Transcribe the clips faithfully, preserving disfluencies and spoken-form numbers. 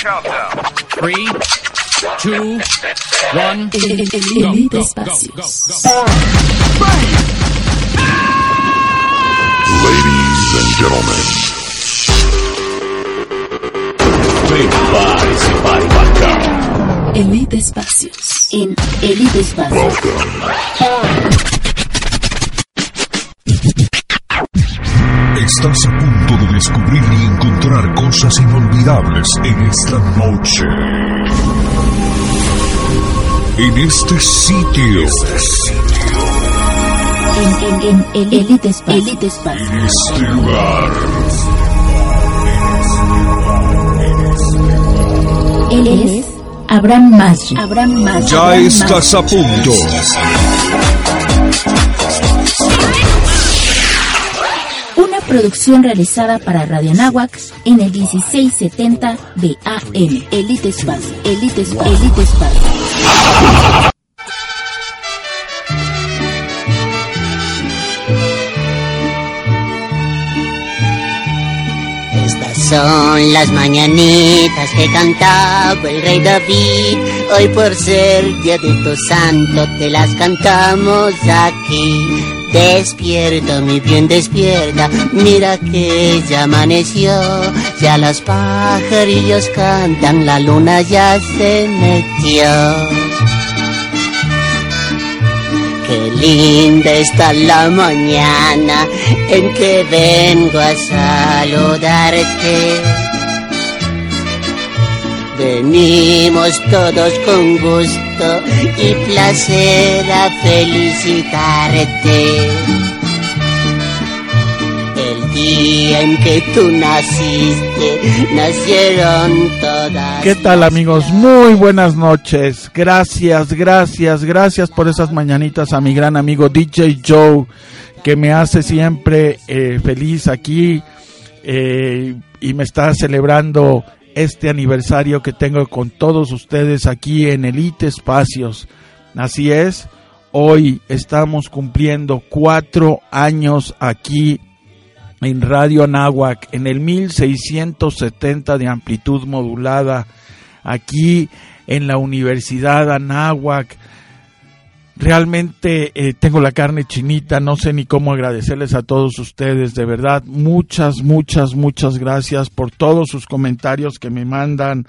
Three, two, one. Elite Espacios. Ladies and gentlemen, prepárese para embarcar. Elite Espacios. En Elite Espacios. Estás a punto de descubrir y encontrar cosas inolvidables en esta noche. En este sitio. Este sitio. En, en, en Elite Espacios. Elite Espacios. En este lugar. Él es Abraham Maggi. Abraham Maggi. Ya Abraham estás Maggi. a punto. Una producción realizada para Radio Anáhuac en el dieciséis setenta de A M. Elite Espacio. Elite Espacio. Elite Espacio. Estas son las mañanitas que cantaba el rey David. Hoy por ser día de tu santo te las cantamos aquí. Despierta, mi bien, despierta, mira que ya amaneció. Ya los pajarillos cantan, la luna ya se metió. Qué linda está la mañana en que vengo a saludarte. Venimos todos con gusto y placer a felicitarte. El día en que tú naciste, nacieron todas. ¿Qué tal, amigos? Muy buenas noches. Gracias, gracias, gracias por esas mañanitas a mi gran amigo D J Joe, que me hace siempre eh, feliz aquí eh, y me está celebrando este aniversario que tengo con todos ustedes aquí en Elite Espacios. Así es, hoy estamos cumpliendo cuatro años aquí en Radio Anáhuac, en el mil seiscientos setenta de amplitud modulada, aquí en la Universidad Anáhuac. Realmente eh, tengo la carne chinita, no sé ni cómo agradecerles a todos ustedes, de verdad, muchas, muchas, muchas gracias por todos sus comentarios que me mandan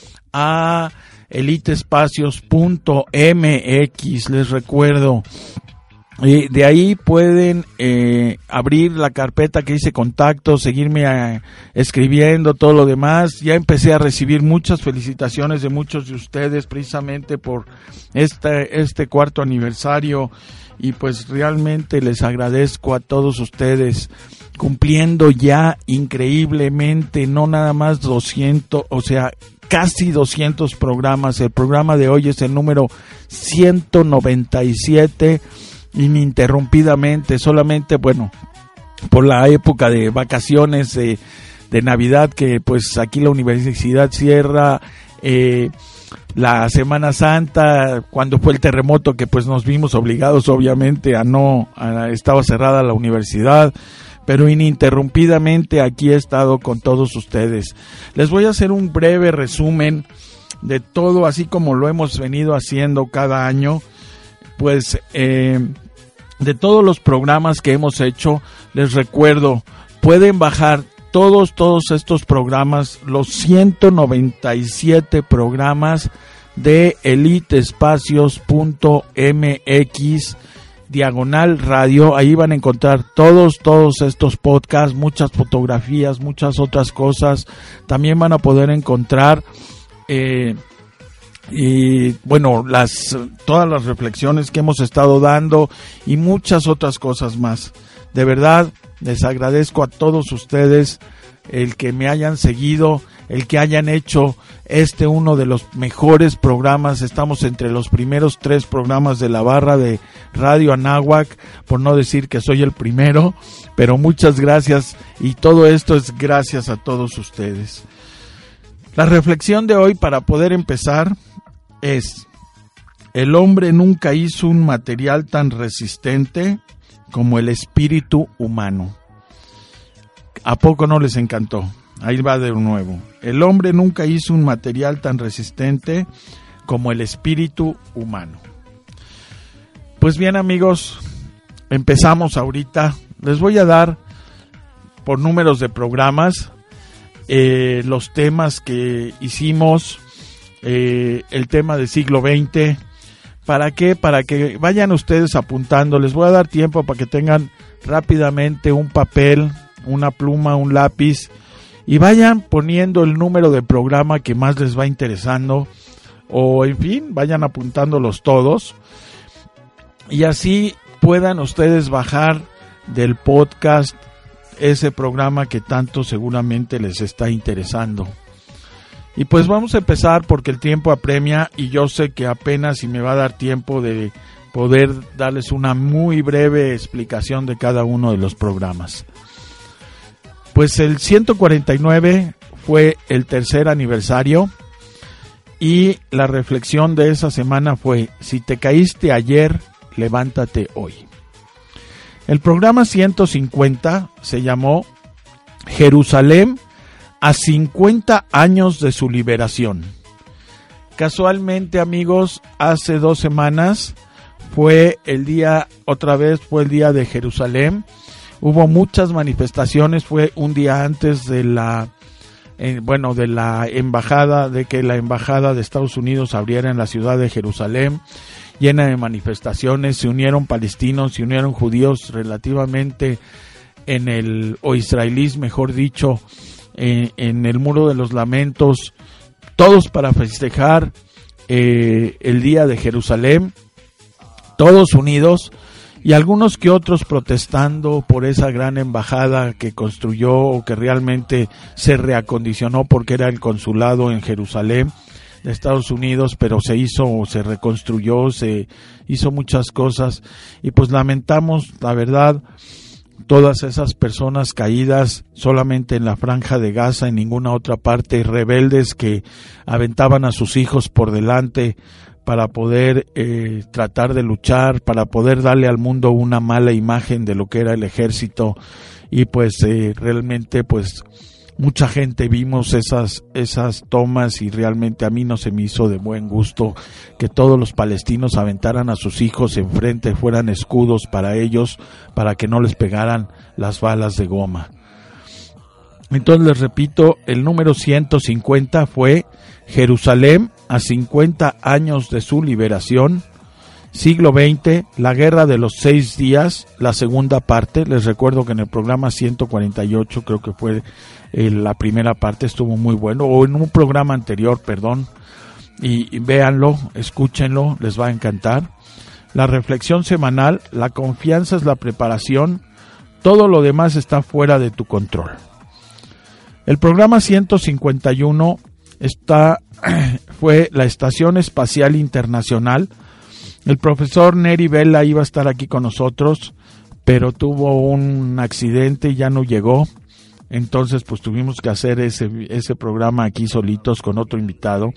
a eliteespacios punto m x, les recuerdo. Eh, de ahí pueden eh, abrir la carpeta que dice contacto, seguirme eh, escribiendo, todo lo demás. Ya empecé a recibir muchas felicitaciones de muchos de ustedes precisamente por este, este cuarto aniversario, y pues realmente les agradezco a todos ustedes, cumpliendo ya increíblemente, no nada más doscientos, o sea, casi doscientos programas. El programa de hoy es el número ciento noventa y siete, ininterrumpidamente, solamente, bueno, por la época de vacaciones de, de Navidad, que pues aquí la universidad cierra, eh, la Semana Santa, cuando fue el terremoto, que pues nos vimos obligados obviamente a no, a, estaba cerrada la universidad, pero ininterrumpidamente aquí he estado con todos ustedes. Les voy a hacer un breve resumen de todo, así como lo hemos venido haciendo cada año. Pues eh, de todos los programas que hemos hecho, les recuerdo, pueden bajar todos, todos estos programas, los ciento noventa y siete programas de eliteespacios punto m x, diagonal radio. Ahí van a encontrar todos, todos estos podcasts, muchas fotografías, muchas otras cosas. También van a poder encontrar eh, y bueno, las todas las reflexiones que hemos estado dando y muchas otras cosas más. De verdad, les agradezco a todos ustedes el que me hayan seguido, el que hayan hecho este uno de los mejores programas. Estamos entre los primeros tres programas de la barra de Radio Anáhuac, por no decir que soy el primero, pero muchas gracias, y todo esto es gracias a todos ustedes. La reflexión de hoy, para poder empezar, es: el hombre nunca hizo un material tan resistente como el espíritu humano. ¿A poco no les encantó? Ahí va de nuevo. El hombre nunca hizo un material tan resistente como el espíritu humano. Pues bien, amigos, empezamos ahorita. Les voy a dar por números de programas eh, los temas que hicimos, eh, el tema del siglo veinte. ¿Para qué? Para que vayan ustedes apuntando. Les voy a dar tiempo para que tengan rápidamente un papel, una pluma, un lápiz y vayan poniendo el número de programa que más les va interesando, o en fin, vayan apuntándolos todos y así puedan ustedes bajar del podcast ese programa que tanto seguramente les está interesando. Y pues vamos a empezar porque el tiempo apremia y yo sé que apenas si me va a dar tiempo de poder darles una muy breve explicación de cada uno de los programas. Pues el ciento cuarenta y nueve fue el tercer aniversario y la reflexión de esa semana fue: si te caíste ayer, levántate hoy. El programa ciento cincuenta se llamó Jerusalén a cincuenta años de su liberación. Casualmente, amigos, hace dos semanas fue el día, otra vez fue el día de Jerusalén. Hubo muchas manifestaciones, fue un día antes de la, eh, bueno, de la embajada, de que la embajada de Estados Unidos abriera en la ciudad de Jerusalén, llena de manifestaciones. Se unieron palestinos, se unieron judíos relativamente en el, o israelíes, mejor dicho, eh, en el Muro de los Lamentos, todos para festejar eh, el día de Jerusalén, todos unidos. Y algunos que otros protestando por esa gran embajada que construyó o que realmente se reacondicionó porque era el consulado en Jerusalén de Estados Unidos, pero se hizo, se reconstruyó, se hizo muchas cosas y pues lamentamos, la verdad, todas esas personas caídas solamente en la Franja de Gaza, en ninguna otra parte, rebeldes que aventaban a sus hijos por delante para poder eh, tratar de luchar, para poder darle al mundo una mala imagen de lo que era el ejército. Y pues eh, realmente pues mucha gente vimos esas esas tomas y realmente a mí no se me hizo de buen gusto que todos los palestinos aventaran a sus hijos enfrente, fueran escudos para ellos, para que no les pegaran las balas de goma. Entonces les repito, el número ciento cincuenta fue Jerusalén a cincuenta años de su liberación, siglo veinte, la guerra de los seis días, la segunda parte. Les recuerdo que en el programa ciento cuarenta y ocho, creo que fue eh, la primera parte, estuvo muy bueno, o en un programa anterior, perdón, y, y véanlo, escúchenlo, les va a encantar. La reflexión semanal, la confianza es la preparación, todo lo demás está fuera de tu control. El programa ciento cincuenta y uno está, fue la Estación Espacial Internacional. El profesor Neri Vela iba a estar aquí con nosotros, pero tuvo un accidente y ya no llegó. Entonces pues tuvimos que hacer ese, ese programa aquí solitos con otro invitado.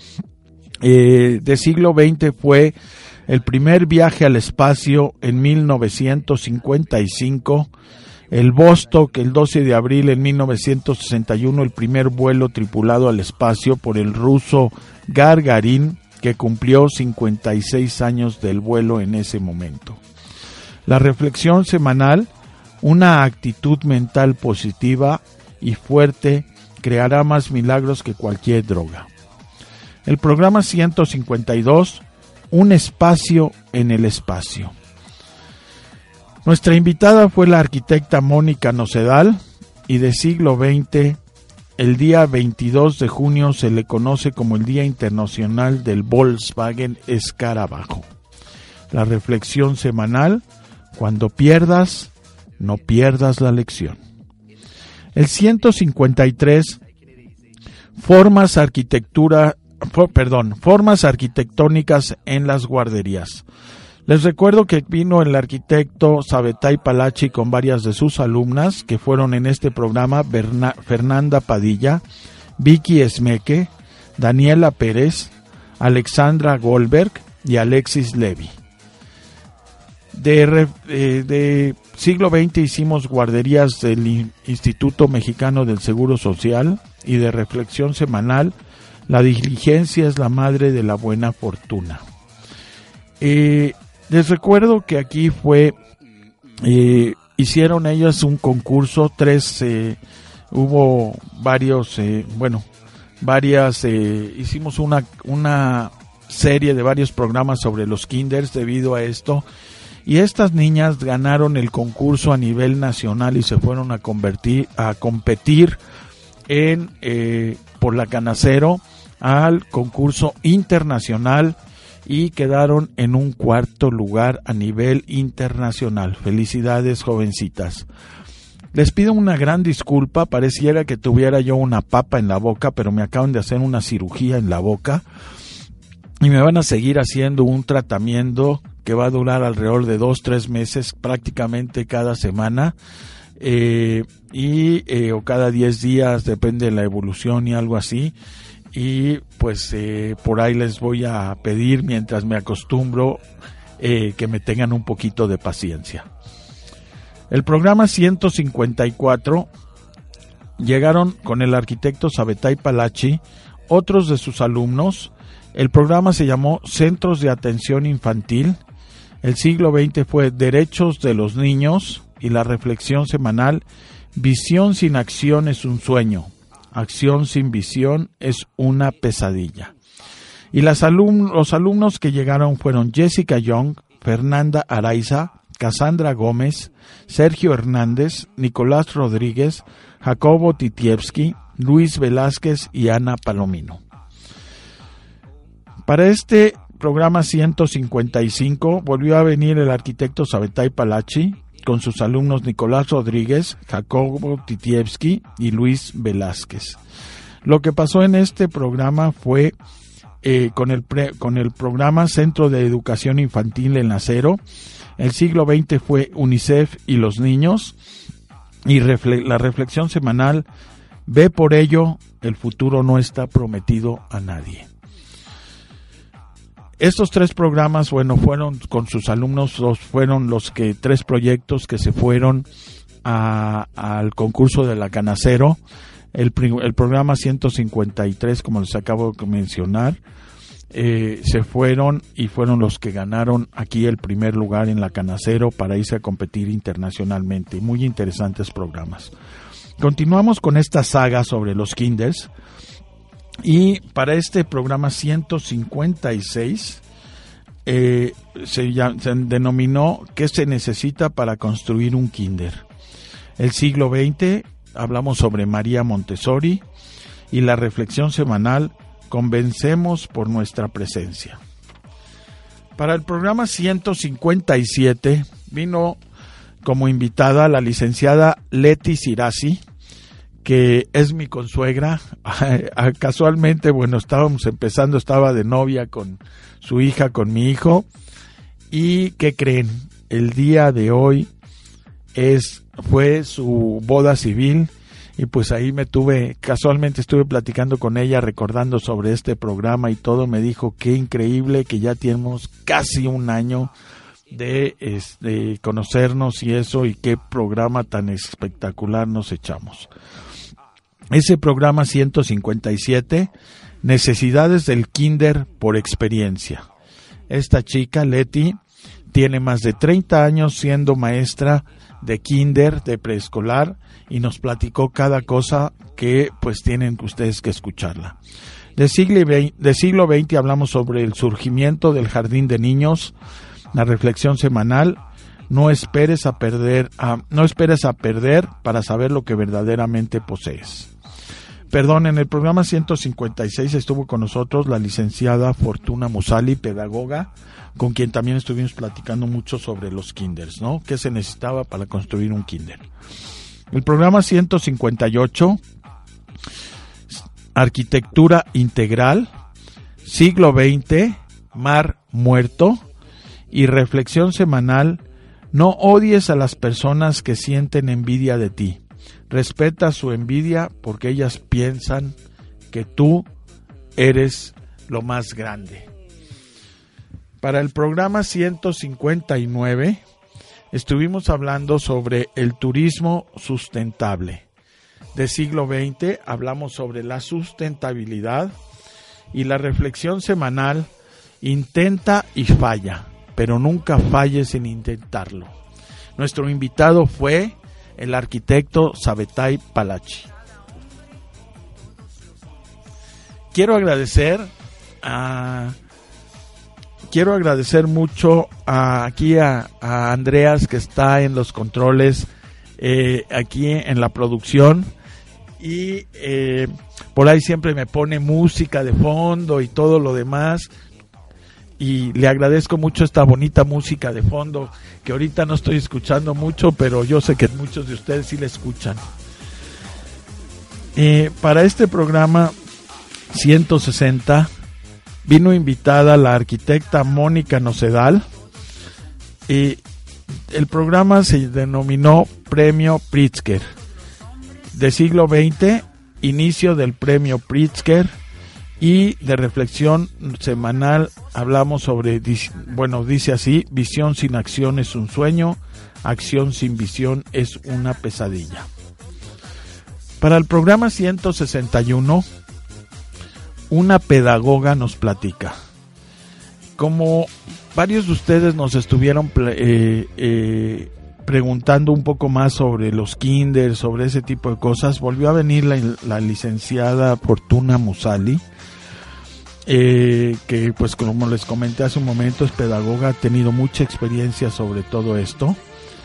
Eh, de siglo veinte fue el primer viaje al espacio en mil novecientos cincuenta y cinco. El Vostok, el doce de abril en mil novecientos sesenta y uno, el primer vuelo tripulado al espacio por el ruso Gagarin, que cumplió cincuenta y seis años del vuelo en ese momento. La reflexión semanal, una actitud mental positiva y fuerte creará más milagros que cualquier droga. El programa ciento cincuenta y dos, un espacio en el espacio. Nuestra invitada fue la arquitecta Mónica Nocedal y de siglo veinte, el día veintidós de junio se le conoce como el Día Internacional del Volkswagen Escarabajo. La reflexión semanal, cuando pierdas, no pierdas la lección. El ciento cincuenta y tres, formas arquitectura, for, perdón, formas arquitectónicas en las guarderías. Les recuerdo que vino el arquitecto Sabetay Palachi con varias de sus alumnas que fueron en este programa: Berna, Fernanda Padilla, Vicky Esmeque, Daniela Pérez, Alexandra Goldberg y Alexis Levy. De, eh, de siglo veinte hicimos guarderías del Instituto Mexicano del Seguro Social, y de reflexión semanal, la diligencia es la madre de la buena fortuna. Eh, les recuerdo que aquí fue, eh, hicieron ellas un concurso, tres, eh, hubo varios, eh, bueno, varias, eh, hicimos una, una serie de varios programas sobre los kinders debido a esto, y estas niñas ganaron el concurso a nivel nacional y se fueron a convertir, a competir en, eh, por la Canacero al concurso internacional y quedaron en un cuarto lugar a nivel internacional. Felicidades, jovencitas. Les pido una gran disculpa, pareciera que tuviera yo una papa en la boca, pero me acaban de hacer una cirugía en la boca y me van a seguir haciendo un tratamiento que va a durar alrededor de dos, tres meses, prácticamente cada semana, eh, y eh, o cada diez días, depende de la evolución y algo así. Y pues eh, por ahí les voy a pedir, mientras me acostumbro, eh, que me tengan un poquito de paciencia. El programa ciento cincuenta y cuatro llegaron con el arquitecto Sabetay Palachi, otros de sus alumnos. El programa se llamó Centros de Atención Infantil. El siglo veinte fue Derechos de los Niños, y la reflexión semanal, Visión sin acción es un sueño. Acción sin visión es una pesadilla. Y las alum- los alumnos que llegaron fueron Jessica Young, Fernanda Araiza, Cassandra Gómez, Sergio Hernández, Nicolás Rodríguez, Jacobo Titievsky, Luis Velázquez y Ana Palomino. Para este programa ciento cincuenta y cinco volvió a venir el arquitecto Sabetay Palachi con sus alumnos Nicolás Rodríguez, Jacobo Titievsky y Luis Velázquez. Lo que pasó en este programa fue eh, con, el pre, con el programa Centro de Educación Infantil en Acero. El siglo veinte fue UNICEF y los niños, y refle- la reflexión semanal, Ve por ello, el futuro no está prometido a nadie. Estos tres programas, bueno, fueron con sus alumnos, los, fueron los que tres proyectos que se fueron a, al concurso de la Canacero. El, el programa ciento cincuenta y tres, como les acabo de mencionar, eh, se fueron y fueron los que ganaron aquí el primer lugar en la Canacero para irse a competir internacionalmente. Muy interesantes programas. Continuamos con esta saga sobre los kinders. Y para este programa ciento cincuenta y seis eh, se, ya, se denominó ¿Qué se necesita para construir un kinder? El siglo veinte hablamos sobre María Montessori, y la reflexión semanal, Convencemos por nuestra presencia. Para el programa ciento cincuenta y siete vino como invitada la licenciada Leti Sirasi, que es mi consuegra. Casualmente, bueno, estábamos empezando, estaba de novia con su hija, con mi hijo, y ¿qué creen? El día de hoy es fue su boda civil, y pues ahí me tuve, casualmente estuve platicando con ella, recordando sobre este programa y todo. Me dijo qué increíble que ya tenemos casi un año de, de conocernos y eso, y qué programa tan espectacular nos echamos. Ese programa ciento cincuenta y siete, Necesidades del Kinder por experiencia. Esta chica, Leti, tiene más de treinta años siendo maestra de kinder, de preescolar, y nos platicó cada cosa que pues tienen ustedes que escucharla. De siglo veinte, de siglo veinte hablamos sobre el surgimiento del jardín de niños, la reflexión semanal, no esperes a perder, a, no esperes a perder para saber lo que verdaderamente posees. Perdón, en el programa ciento cincuenta y seis estuvo con nosotros la licenciada Fortuna Musali, pedagoga, con quien también estuvimos platicando mucho sobre los kinders, ¿no? ¿Qué se necesitaba para construir un kinder? El programa ciento cincuenta y ocho, Arquitectura Integral, siglo veinte, Mar Muerto, y reflexión semanal, no odies a las personas que sienten envidia de ti. Respeta su envidia porque ellas piensan que tú eres lo más grande. Para el programa ciento cincuenta y nueve estuvimos hablando sobre el turismo sustentable. de siglo veinte hablamos sobre la sustentabilidad y la reflexión semanal intenta y falla, pero nunca falles en intentarlo. Nuestro invitado fue el arquitecto Sabetay Palachi. Quiero agradecer a quiero agradecer mucho a, aquí a, a Andreas, que está en los controles, eh, aquí en la producción, y eh, por ahí siempre me pone música de fondo y todo lo demás, y le agradezco mucho esta bonita música de fondo que ahorita no estoy escuchando mucho, pero yo sé que muchos de ustedes sí la escuchan. Eh, para este programa ciento sesenta vino invitada la arquitecta Mónica Nocedal, y el programa se denominó Premio Pritzker. De siglo veinte, inicio del Premio Pritzker, y de reflexión semanal hablamos sobre, bueno, dice así: visión sin acción es un sueño, acción sin visión es una pesadilla. Para el programa ciento sesenta y uno, una pedagoga nos platica. Como varios de ustedes nos estuvieron eh, eh, preguntando un poco más sobre los kinders, sobre ese tipo de cosas, volvió a venir la, la licenciada Fortuna Musali, eh, que pues como les comenté hace un momento es pedagoga, ha tenido mucha experiencia sobre todo esto,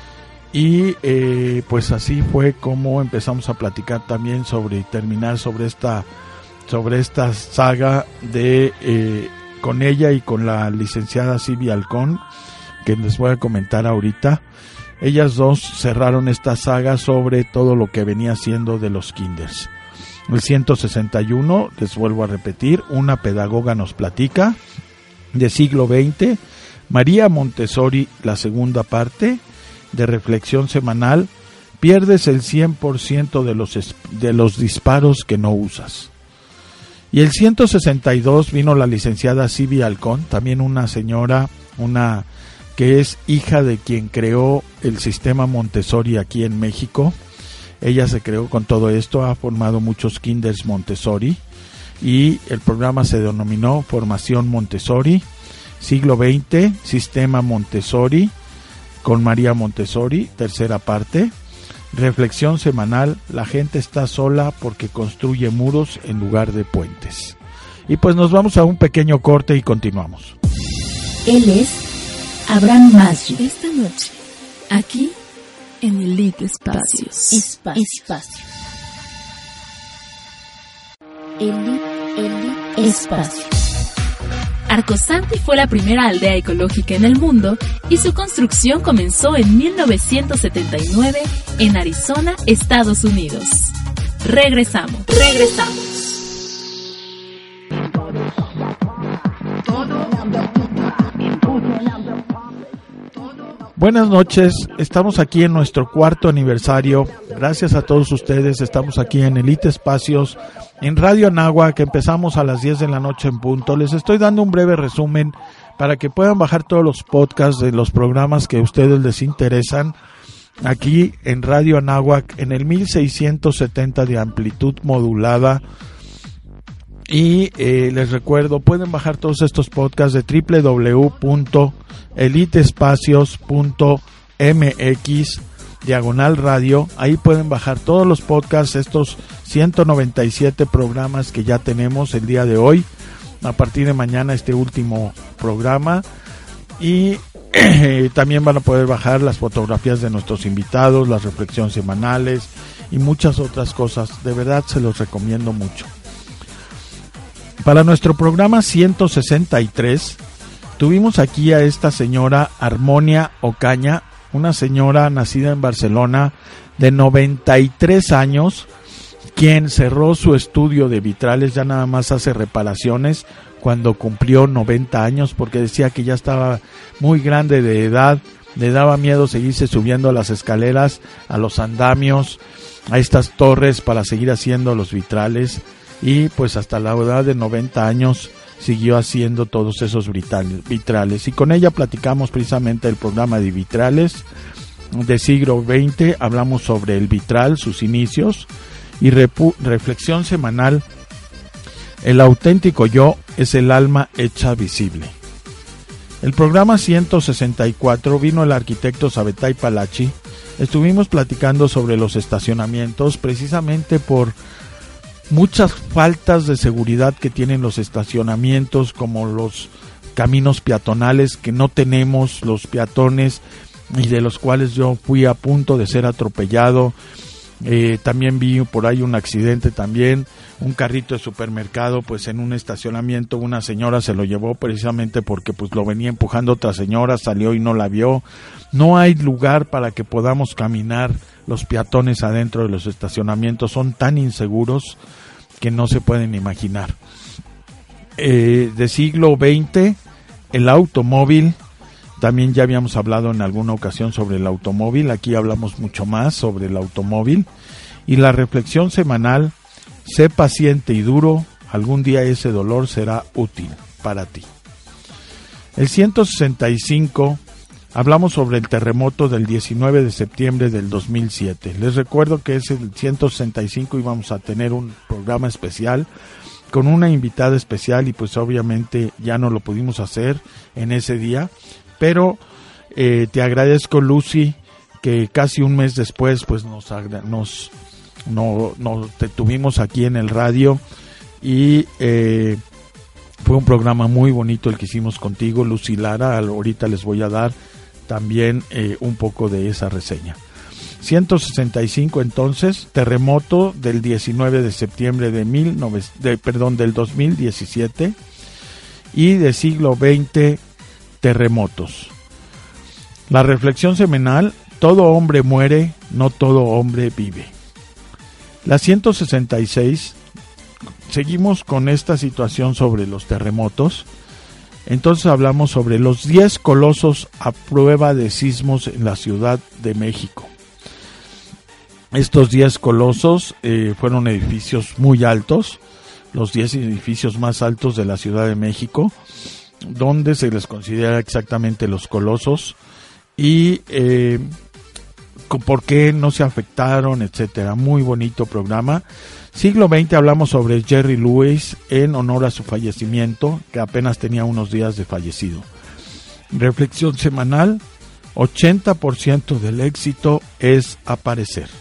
y eh, pues así fue como empezamos a platicar también sobre terminar sobre esta sobre esta saga de eh, con ella y con la licenciada Silvia Halcón, que les voy a comentar ahorita. Ellas dos cerraron esta saga sobre todo lo que venía siendo de los kinders. El ciento sesenta y uno, les vuelvo a repetir, una pedagoga nos platica, de siglo veinte, María Montessori, la segunda parte, de reflexión semanal, pierdes el cien por ciento de los, de los disparos que no usas. Y el ciento sesenta y dos vino la licenciada Silvia Halcón, también una señora, una que es hija de quien creó el sistema Montessori aquí en México. Ella se creó con todo esto, ha formado muchos kinders Montessori, y el programa se denominó Formación Montessori, siglo veinte, Sistema Montessori, con María Montessori, tercera parte. Reflexión semanal, la gente está sola porque construye muros en lugar de puentes. Y pues nos vamos a un pequeño corte y continuamos. Él es Abraham Masri. Esta noche, aquí en Elite Espacios. Espacios. Espacios. Elite, Elite Espacios. Arcosanti fue la primera aldea ecológica en el mundo y su construcción comenzó en mil novecientos setenta y nueve en Arizona, Estados Unidos. Regresamos. Regresamos. Buenas noches, estamos aquí en nuestro cuarto aniversario. Gracias a todos ustedes, estamos aquí en Elite Espacios, en Radio Anáhuac, que empezamos a las diez de la noche en punto. Les estoy dando un breve resumen para que puedan bajar todos los podcasts de los programas que a ustedes les interesan. Aquí en Radio Anáhuac, en el mil seiscientos setenta de amplitud modulada. Y eh, les recuerdo, pueden bajar todos estos podcasts de doble u doble u doble u punto elite espacios punto m x diagonal radio. Ahí pueden bajar todos los podcasts, estos ciento noventa y siete programas que ya tenemos el día de hoy. A partir de mañana este último programa. Y eh, también van a poder bajar las fotografías de nuestros invitados, las reflexiones semanales y muchas otras cosas. De verdad se los recomiendo mucho. Para nuestro programa ciento sesenta y tres tuvimos aquí a esta señora Armonia Ocaña, una señora nacida en Barcelona de noventa y tres años, quien cerró su estudio de vitrales, ya nada más hace reparaciones, cuando cumplió noventa años, porque decía que ya estaba muy grande de edad, le daba miedo seguirse subiendo a las escaleras, a los andamios, a estas torres para seguir haciendo los vitrales. Y pues hasta la edad de noventa años siguió haciendo todos esos vitrales. Y con ella platicamos precisamente el programa de vitrales de siglo veinte. Hablamos sobre el vitral, sus inicios. y repu- reflexión semanal, el auténtico yo es el alma hecha visible. El programa ciento sesenta y cuatro vino el arquitecto Sabetay Palachi. Estuvimos platicando sobre los estacionamientos, precisamente por muchas faltas de seguridad que tienen los estacionamientos, como los caminos peatonales que no tenemos los peatones, y de los cuales yo fui a punto de ser atropellado. Eh, también vi por ahí un accidente también, un carrito de supermercado, pues en un estacionamiento una señora se lo llevó precisamente porque pues lo venía empujando otra señora, salió y no la vio. No hay lugar para que podamos caminar los peatones adentro de los estacionamientos, son tan inseguros que no se pueden imaginar. Eh, de siglo veinte, el automóvil. También ya habíamos hablado en alguna ocasión sobre el automóvil, aquí hablamos mucho más sobre el automóvil. Y la reflexión semanal, sé paciente y duro, algún día ese dolor será útil para ti. El ciento sesenta y cinco, hablamos sobre el terremoto del diecinueve de septiembre del dos mil siete. Les recuerdo que es el ciento sesenta y cinco y vamos a tener un programa especial con una invitada especial, y pues obviamente ya no lo pudimos hacer en ese día. Pero eh, te agradezco, Lucy, que casi un mes después pues nos nos no, no, te tuvimos aquí en el radio, y eh, fue un programa muy bonito el que hicimos contigo, Lucy Lara. Ahorita les voy a dar también eh, un poco de esa reseña. ciento sesenta y cinco entonces, terremoto del diecinueve de septiembre de, mil novecientos, de perdón, del dos mil diecisiete, y de siglo veinte, terremotos. La reflexión semanal, todo hombre muere, no todo hombre vive. La ciento sesenta y seis, seguimos con esta situación sobre los terremotos. Entonces hablamos sobre los diez colosos a prueba de sismos en la Ciudad de México. Estos diez colosos eh, fueron edificios muy altos, los diez edificios más altos de la Ciudad de México, donde se les considera exactamente los colosos, y eh, por qué no se afectaron, etcétera. Muy bonito programa. Siglo veinte, hablamos sobre Jerry Lewis en honor a su fallecimiento, que apenas tenía unos días de fallecido. Reflexión semanal, ochenta por ciento del éxito es aparecer.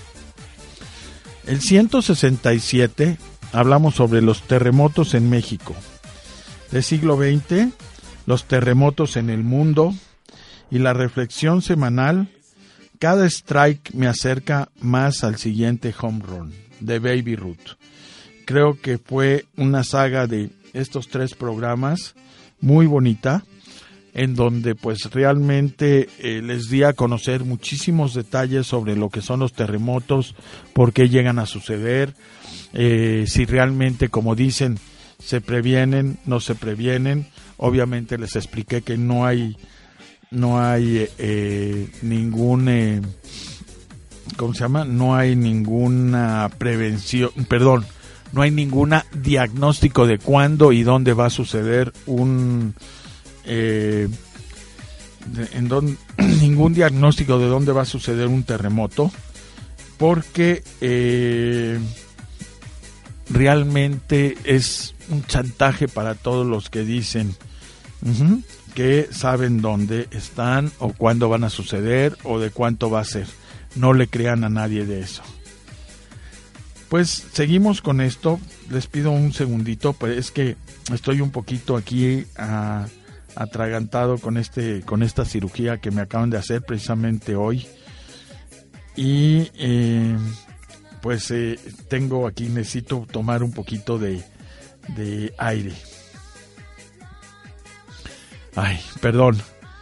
El ciento sesenta y siete, hablamos sobre los terremotos en México. De siglo veinte, los terremotos en el mundo, y la reflexión semanal, cada strike me acerca más al siguiente home run, de Baby Ruth. Creo que fue una saga de estos tres programas muy bonita, en donde pues realmente eh, les di a conocer muchísimos detalles sobre lo que son los terremotos, por qué llegan a suceder, eh, si realmente, como dicen, se previenen, no se previenen. Obviamente les expliqué que no hay no hay eh, ningún eh, ¿cómo se llama? No hay ninguna prevención, perdón, no hay ninguna diagnóstico de cuándo y dónde va a suceder un eh, de, en don, ningún diagnóstico de dónde va a suceder un terremoto, porque eh, realmente es un chantaje para todos los que dicen uh-huh, que saben dónde están o cuándo van a suceder o de cuánto va a ser. No le crean a nadie de eso. Pues seguimos con esto. Les pido un segundito, pues es que estoy un poquito aquí uh, atragantado con este con esta cirugía que me acaban de hacer precisamente hoy, y eh, pues eh, tengo aquí, necesito tomar un poquito de, de aire. Ay, perdón.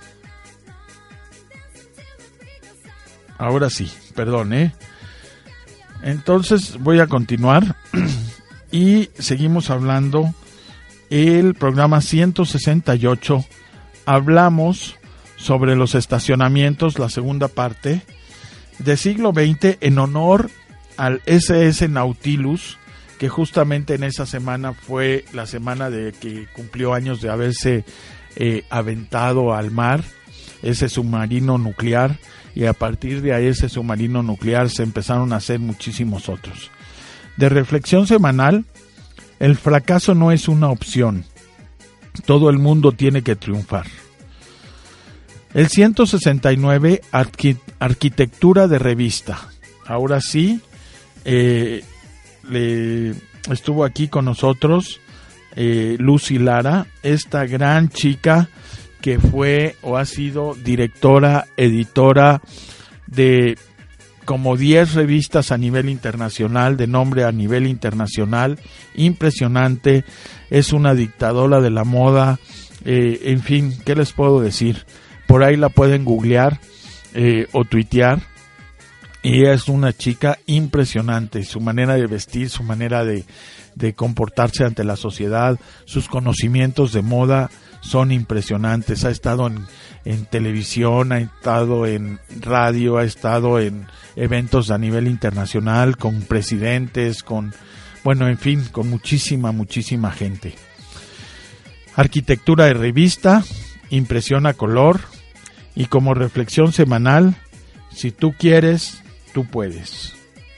Ahora sí, perdón, ¿eh? Entonces voy a continuar y seguimos hablando. El programa ciento sesenta y ocho, hablamos sobre los estacionamientos, la segunda parte, de siglo veinte, en honor al ese ese Nautilus, que justamente en esa semana fue la semana de que cumplió años de haberse eh, aventado al mar, ese submarino nuclear, y a partir de ahí ese submarino nuclear se empezaron a hacer muchísimos otros. De reflexión semanal, el fracaso no es una opción. Todo el mundo tiene que triunfar. El ciento sesenta y nueve, arqui- arquitectura de revista. Ahora sí, eh, le, estuvo aquí con nosotros eh, Lucy Lara, esta gran chica que fue o ha sido directora, editora de como diez revistas a nivel internacional, de nombre a nivel internacional, impresionante, es una dictadora de la moda, eh, en fin, ¿qué les puedo decir? Por ahí la pueden googlear eh, o tuitear, y es una chica impresionante, su manera de vestir, su manera de, de comportarse ante la sociedad, sus conocimientos de moda son impresionantes. Ha estado en, en televisión, ha estado en radio, ha estado en eventos a nivel internacional, con presidentes, con, bueno, en fin, con muchísima, muchísima gente. Arquitectura de revista, impresión a color, y como reflexión semanal, si tú quieres, tú puedes.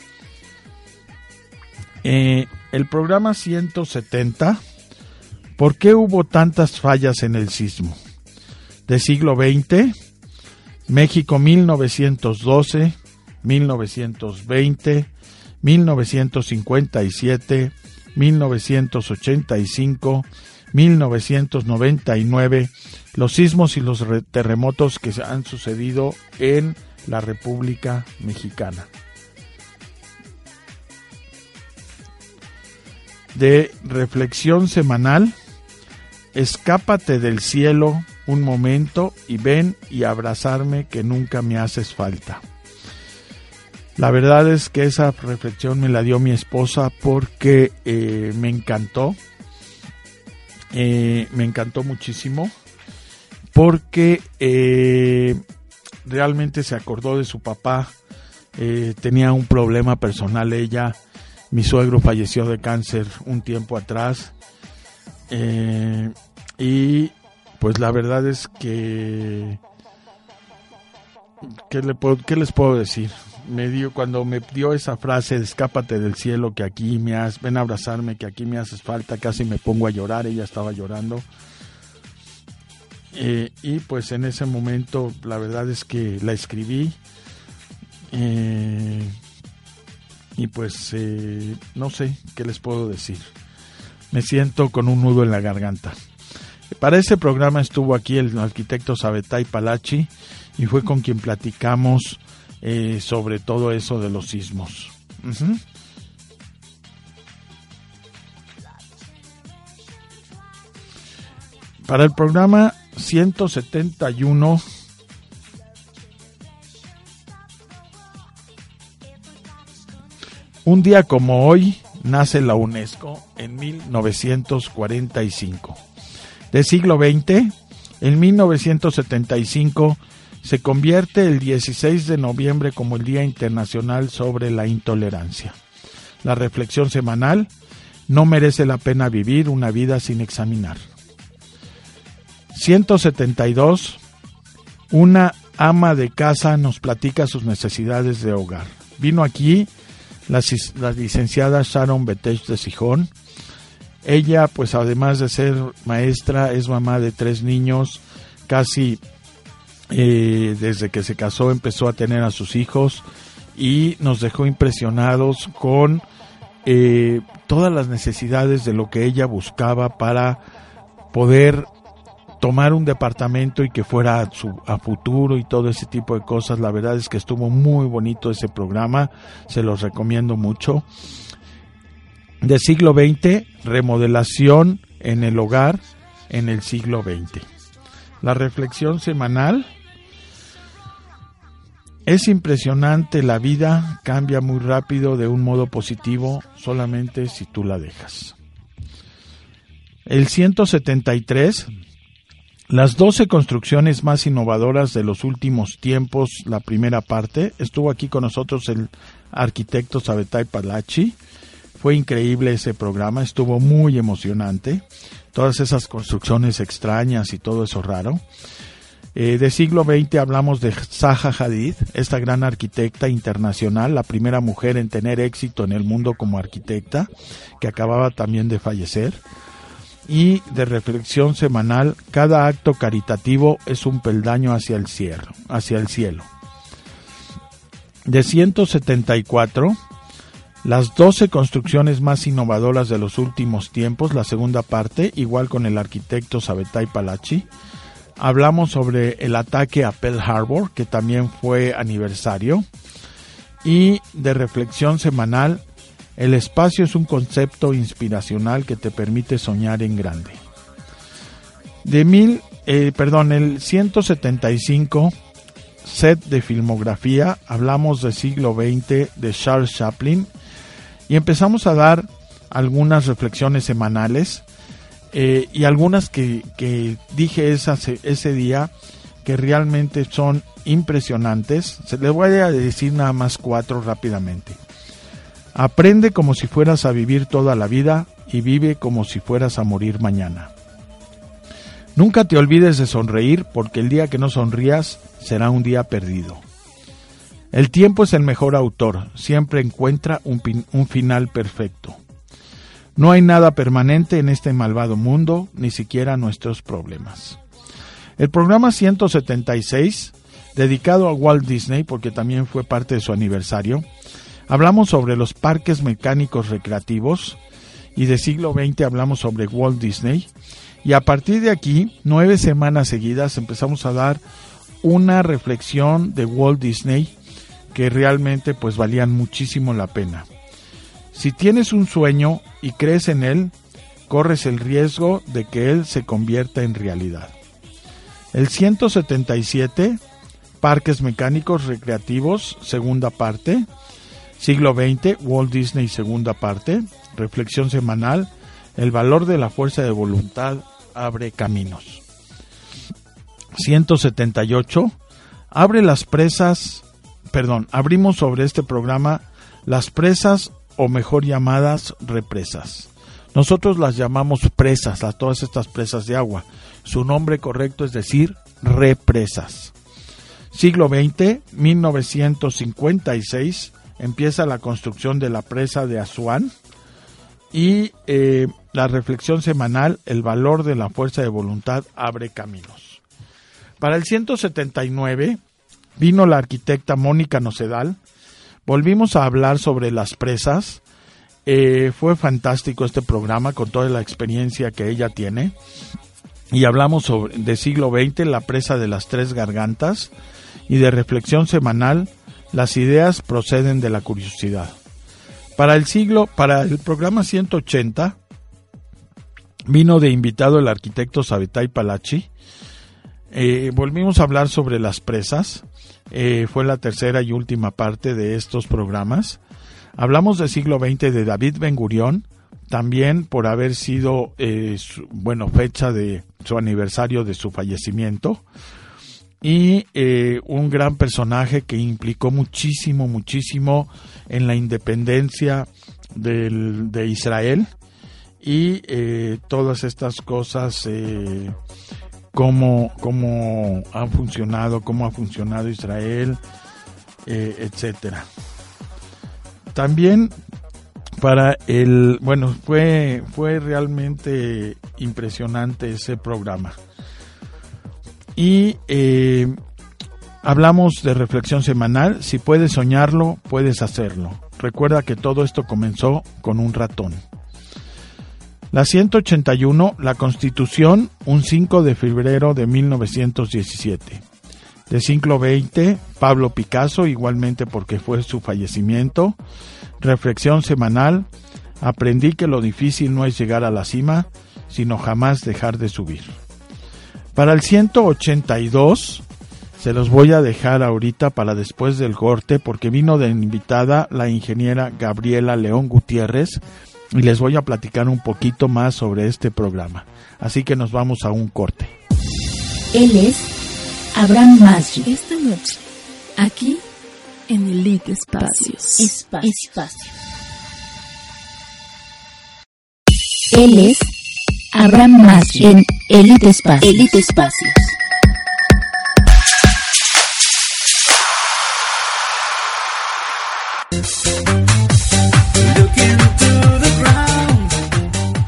Eh, el programa ciento setenta, ¿por qué hubo tantas fallas en el sismo? De siglo veinte, México mil novecientos doce, mil novecientos veinte, mil novecientos cincuenta y siete, mil novecientos ochenta y cinco, mil novecientos noventa y nueve, los sismos y los terremotos que han sucedido en la República Mexicana. De reflexión semanal, escápate del cielo un momento y ven y abrazarme que nunca me haces falta. La verdad es que esa reflexión me la dio mi esposa porque eh, me encantó, eh, me encantó muchísimo, porque eh, realmente se acordó de su papá, eh, tenía un problema personal ella, mi suegro falleció de cáncer un tiempo atrás, eh, y pues la verdad es que ¿qué, le puedo, ¿qué les puedo decir? Me dio, cuando me dio esa frase, escápate del cielo que aquí me has, ven a abrazarme que aquí me haces falta, casi me pongo a llorar, ella estaba llorando. Eh, y pues en ese momento la verdad es que la escribí, eh, y pues eh, no sé qué les puedo decir, me siento con un nudo en la garganta. Para ese programa estuvo aquí el arquitecto Sabetay Palachi y fue con quien platicamos eh, sobre todo eso de los sismos. Uh-huh. Para el programa ciento setenta y uno, un día como hoy nace la UNESCO en mil novecientos cuarenta y cinco. De siglo veinte, en mil novecientos setenta y cinco se convierte el dieciséis de noviembre como el Día Internacional sobre la Intolerancia. La reflexión semanal, no merece la pena vivir una vida sin examinar. ciento setenta y dos, una ama de casa nos platica sus necesidades de hogar. Vino aquí la, la licenciada Sharon Betech de Sijón. Ella, pues además de ser maestra, es mamá de tres niños, casi eh, desde que se casó empezó a tener a sus hijos y nos dejó impresionados con eh, todas las necesidades de lo que ella buscaba para poder tomar un departamento y que fuera a, su, a futuro y todo ese tipo de cosas. La verdad es que estuvo muy bonito ese programa, se los recomiendo mucho. De siglo veinte, remodelación en el hogar en el siglo veinte. La reflexión semanal, es impresionante, la vida cambia muy rápido de un modo positivo solamente si tú la dejas. El ciento setenta y tres, las doce construcciones más innovadoras de los últimos tiempos, la primera parte. Estuvo aquí con nosotros el arquitecto Sabetay Palachi. Fue increíble ese programa, estuvo muy emocionante. Todas esas construcciones extrañas y todo eso raro. Eh, de siglo veinte hablamos de Zaha Hadid, esta gran arquitecta internacional, la primera mujer en tener éxito en el mundo como arquitecta, que acababa también de fallecer. Y de reflexión semanal, cada acto caritativo es un peldaño hacia el cielo, hacia el cielo. De ciento setenta y cuatro, las doce construcciones más innovadoras de los últimos tiempos, la segunda parte, igual con el arquitecto Sabetay Palachi. Hablamos sobre el ataque a Pearl Harbor, que también fue aniversario. Y de reflexión semanal, el espacio es un concepto inspiracional que te permite soñar en grande. De mil, eh, perdón, el ciento setenta y cinco, set de filmografía, hablamos del siglo veinte de Charles Chaplin y empezamos a dar algunas reflexiones semanales. Eh, y algunas que, que dije esa, ese día que realmente son impresionantes. Se les voy a decir nada más cuatro rápidamente. Aprende como si fueras a vivir toda la vida y vive como si fueras a morir mañana. Nunca te olvides de sonreír, porque el día que no sonrías será un día perdido. El tiempo es el mejor autor, siempre encuentra un, pin, un final perfecto. No hay nada permanente en este malvado mundo, ni siquiera nuestros problemas. El programa ciento setenta y seis, dedicado a Walt Disney, porque también fue parte de su aniversario, hablamos sobre los parques mecánicos recreativos, y de siglo veinte hablamos sobre Walt Disney, y a partir de aquí, nueve semanas seguidas, empezamos a dar una reflexión de Walt Disney, que realmente pues valían muchísimo la pena. Si tienes un sueño y crees en él, corres el riesgo de que él se convierta en realidad. El ciento setenta y siete, Parques Mecánicos Recreativos, segunda parte. Siglo veinte, Walt Disney, segunda parte. Reflexión semanal, el valor de la fuerza de voluntad abre caminos. ciento setenta y ocho, abre las presas, perdón, abrimos sobre este programa las presas, o mejor llamadas represas. Nosotros las llamamos presas, a todas estas presas de agua. Su nombre correcto es decir, represas. Siglo veinte, mil novecientos cincuenta y seis, empieza la construcción de la presa de Asuán. Y eh, la reflexión semanal, el valor de la fuerza de voluntad abre caminos. Para el ciento setenta y nueve, vino la arquitecta Mónica Nocedal. Volvimos a hablar sobre las presas. Eh, fue fantástico este programa con toda la experiencia que ella tiene. Y hablamos sobre, de siglo veinte, la presa de las Tres Gargantas. Y de reflexión semanal, las ideas proceden de la curiosidad. Para el siglo, para el programa ciento ochenta, vino de invitado el arquitecto Sabetay Palachi. Eh, volvimos a hablar sobre las presas. Eh, fue la tercera y última parte de estos programas. Hablamos del siglo veinte de David Ben Gurión, también por haber sido, eh, su, bueno, fecha de su aniversario de su fallecimiento. Y eh, un gran personaje que implicó muchísimo, muchísimo en la independencia del, de Israel. Y eh, todas estas cosas... Eh, Cómo, cómo han funcionado, cómo ha funcionado Israel, eh, etcétera. También para el, bueno, fue, fue realmente impresionante ese programa. Y eh, hablamos de reflexión semanal. Si puedes soñarlo, puedes hacerlo. Recuerda que todo esto comenzó con un ratón. La ciento ochenta y uno, la Constitución, un cinco de febrero de mil novecientos diecisiete. De siglo veinte, Pablo Picasso, igualmente porque fue su fallecimiento. Reflexión semanal, aprendí que lo difícil no es llegar a la cima, sino jamás dejar de subir. Para el ciento ochenta y dos, se los voy a dejar ahorita para después del corte, porque vino de invitada la ingeniera Gabriela León Gutiérrez, y les voy a platicar un poquito más sobre este programa. Así que nos vamos a un corte. Él es Abraham Masri. Esta noche, aquí en Elite Espacios. Espacio. Espacio. Él es Abraham Masri en Elite Espacios. Elite Espacios.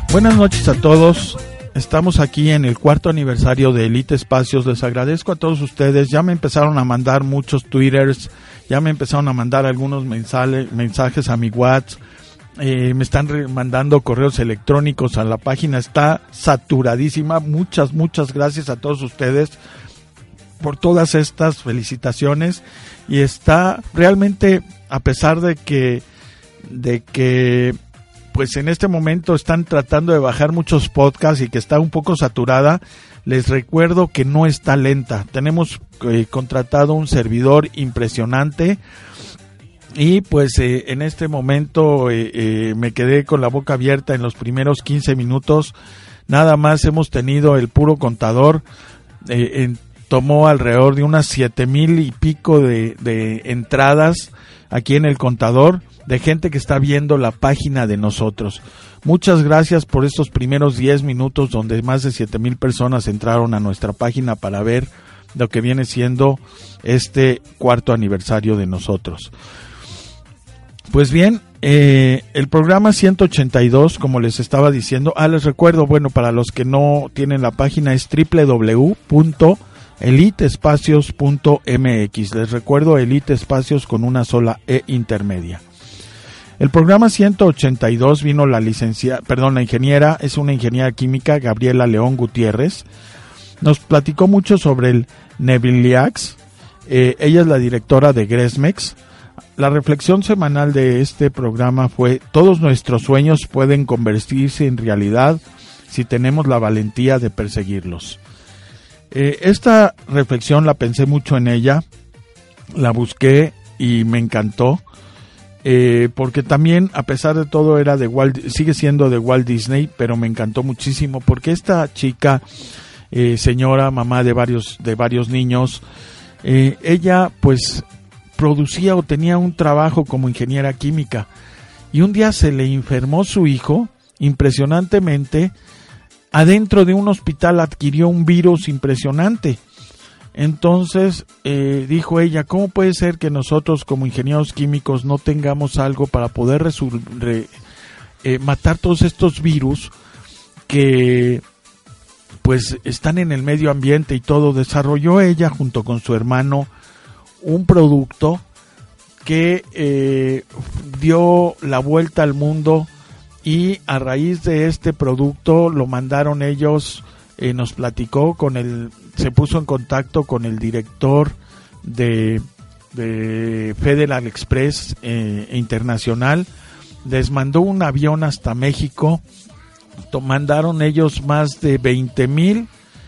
Buenas noches a todos. Estamos aquí en el cuarto aniversario de Elite Espacios. Les agradezco a todos ustedes. Ya me empezaron a mandar muchos twitters, ya me empezaron a mandar algunos mensajes, mensajes a mi WhatsApp. Eh, me están re- mandando correos electrónicos a la página. Está saturadísima. Muchas, muchas gracias a todos ustedes por todas estas felicitaciones. Y está realmente, a pesar de que, de que pues en este momento están tratando de bajar muchos podcasts y que está un poco saturada, les recuerdo que no está lenta. Tenemos eh, contratado un servidor impresionante y pues eh, en este momento eh, eh, me quedé con la boca abierta en los primeros quince minutos. Nada más hemos tenido el puro contador, eh, en, tomó alrededor de unas siete mil y pico de, de entradas aquí en el contador, de gente que está viendo la página de nosotros. Muchas gracias por estos primeros diez minutos donde más de siete mil personas entraron a nuestra página para ver lo que viene siendo este cuarto aniversario de nosotros. Pues bien, eh, el programa ciento ochenta y dos, como les estaba diciendo, ah, les recuerdo, bueno, para los que no tienen la página es doble u doble u doble u punto elite espacios punto m x. Les recuerdo, Elite Espacios con una sola E intermedia. El programa ciento ochenta y dos vino la licenciada, perdón, la ingeniera, es una ingeniera química, Gabriela León Gutiérrez. Nos platicó mucho sobre el Nebliax. Eh, ella es la directora de Gresmex. La reflexión semanal de este programa fue: todos nuestros sueños pueden convertirse en realidad si tenemos la valentía de perseguirlos. Eh, esta reflexión la pensé mucho en ella, la busqué y me encantó. Eh, porque también, a pesar de todo, era de Walt, sigue siendo de Walt Disney, pero me encantó muchísimo porque esta chica, eh, señora, mamá de varios de varios niños, eh, ella pues producía o tenía un trabajo como ingeniera química y un día se le enfermó su hijo impresionantemente. Adentro de un hospital adquirió un virus impresionante. Entonces eh, dijo ella, ¿cómo puede ser que nosotros como ingenieros químicos no tengamos algo para poder resur- re- eh, matar todos estos virus que pues están en el medio ambiente y todo? Desarrolló ella junto con su hermano un producto que eh, dio la vuelta al mundo, y a raíz de este producto lo mandaron ellos, eh, nos platicó con el, se puso en contacto con el director de, de Federal Express eh, Internacional, les mandó un avión hasta México, to, mandaron ellos más de veinte mil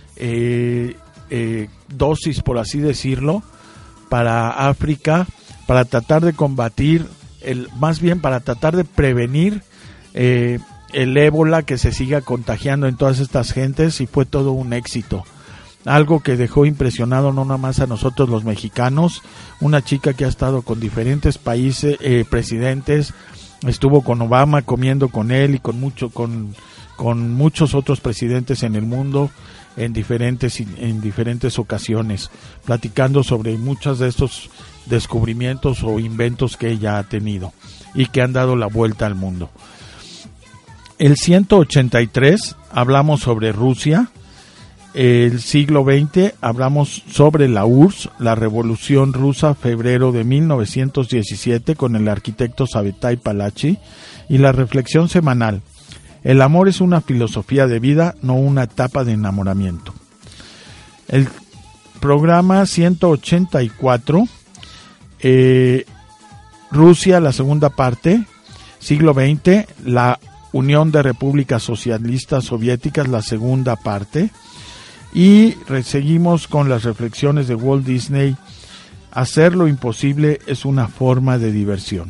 eh, eh, dosis, por así decirlo, para África, para tratar de combatir, el, más bien para tratar de prevenir Eh, el ébola que se siga contagiando en todas estas gentes, y fue todo un éxito, algo que dejó impresionado no nada más a nosotros los mexicanos. Una chica que ha estado con diferentes países, eh, presidentes, estuvo con Obama comiendo con él y con mucho con con muchos otros presidentes en el mundo en diferentes en diferentes ocasiones, platicando sobre muchos de estos descubrimientos o inventos que ella ha tenido y que han dado la vuelta al mundo. El ciento ochenta y tres hablamos sobre Rusia. El siglo veinte hablamos sobre la U R S S, la Revolución Rusa, febrero de mil novecientos diecisiete, con el arquitecto Savetai Palachi. Y la reflexión semanal: el amor es una filosofía de vida, no una etapa de enamoramiento. El programa ciento ochenta y cuatro, eh, Rusia, la segunda parte, siglo veinte, la Unión de Repúblicas Socialistas Soviéticas, la segunda parte. Y seguimos con las reflexiones de Walt Disney: hacer lo imposible es una forma de diversión.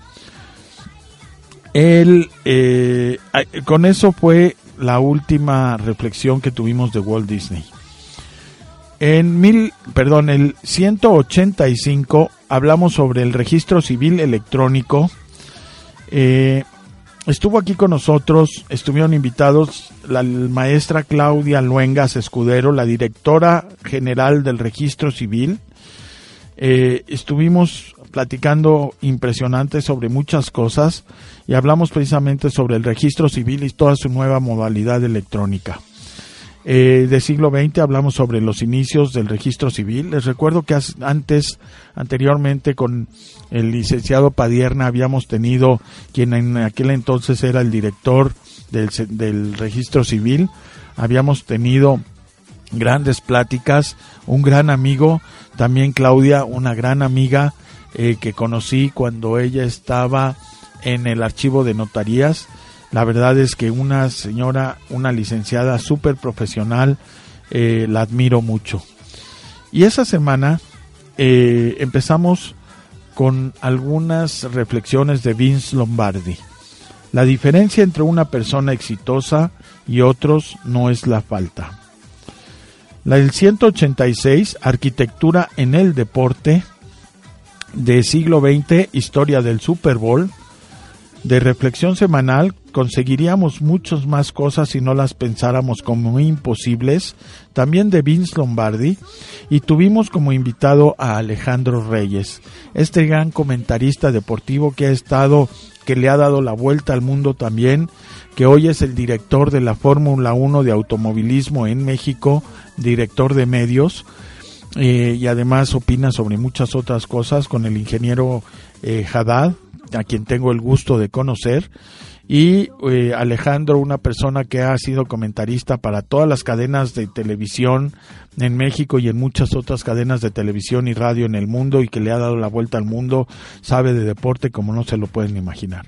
El, eh, con eso fue la última reflexión que tuvimos de Walt Disney. En mil, perdón, el ciento ochenta y cinco hablamos sobre el registro civil electrónico. Eh, Estuvo aquí con nosotros, estuvieron invitados la maestra Claudia Luengas Escudero, la directora general del Registro Civil, eh, estuvimos platicando impresionante sobre muchas cosas y hablamos precisamente sobre el registro civil y toda su nueva modalidad electrónica. Eh, de siglo veinte hablamos sobre los inicios del registro civil. Les recuerdo que antes, anteriormente con el licenciado Padierna habíamos tenido quien en aquel entonces era el director del, del registro civil. Habíamos tenido grandes pláticas, un gran amigo, también Claudia, una gran amiga eh, que conocí cuando ella estaba en el archivo de notarías. La verdad es que una señora, una licenciada súper profesional, eh, la admiro mucho. Y esa semana eh, empezamos con algunas reflexiones de Vince Lombardi. La diferencia entre una persona exitosa y otros no es la falta. La del ciento ochenta y seis, Arquitectura en el Deporte, de siglo veinte, Historia del Super Bowl. De reflexión semanal, conseguiríamos muchas más cosas si no las pensáramos como imposibles, también de Vince Lombardi, y tuvimos como invitado a Alejandro Reyes, este gran comentarista deportivo que ha estado, que le ha dado la vuelta al mundo también, que hoy es el director de la Fórmula uno de automovilismo en México, director de medios, eh, y además opina sobre muchas otras cosas con el ingeniero eh, Haddad, a quien tengo el gusto de conocer, y eh, Alejandro, una persona que ha sido comentarista para todas las cadenas de televisión en México y en muchas otras cadenas de televisión y radio en el mundo, y que le ha dado la vuelta al mundo, sabe de deporte como no se lo pueden imaginar.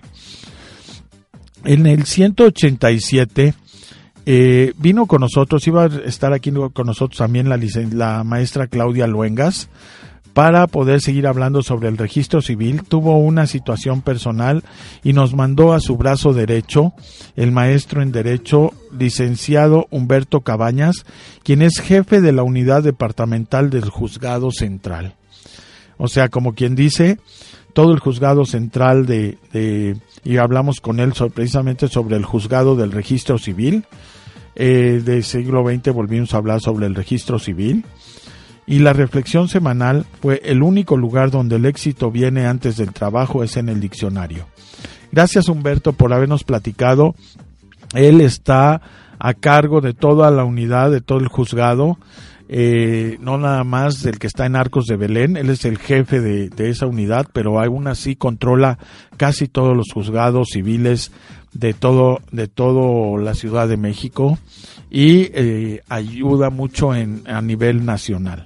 En el ciento ochenta y siete eh, vino con nosotros, iba a estar aquí con nosotros también la, la maestra Claudia Luengas, para poder seguir hablando sobre el registro civil. Tuvo una situación personal y nos mandó a su brazo derecho el maestro en Derecho, licenciado Humberto Cabañas, quien es jefe de la unidad departamental del Juzgado Central. O sea, como quien dice, todo el Juzgado Central de, de y hablamos con él sobre, precisamente sobre el Juzgado del Registro Civil. Eh, del siglo veinte volvimos a hablar sobre el registro civil. Y la reflexión semanal fue: el único lugar donde el éxito viene antes del trabajo es en el diccionario. Gracias, Humberto, por habernos platicado. Él está a cargo de toda la unidad, de todo el juzgado, eh, no nada más del que está en Arcos de Belén. Él es el jefe de, de esa unidad, pero aún así controla casi todos los juzgados civiles de todo, de todo la Ciudad de México, y eh, ayuda mucho en, a nivel nacional.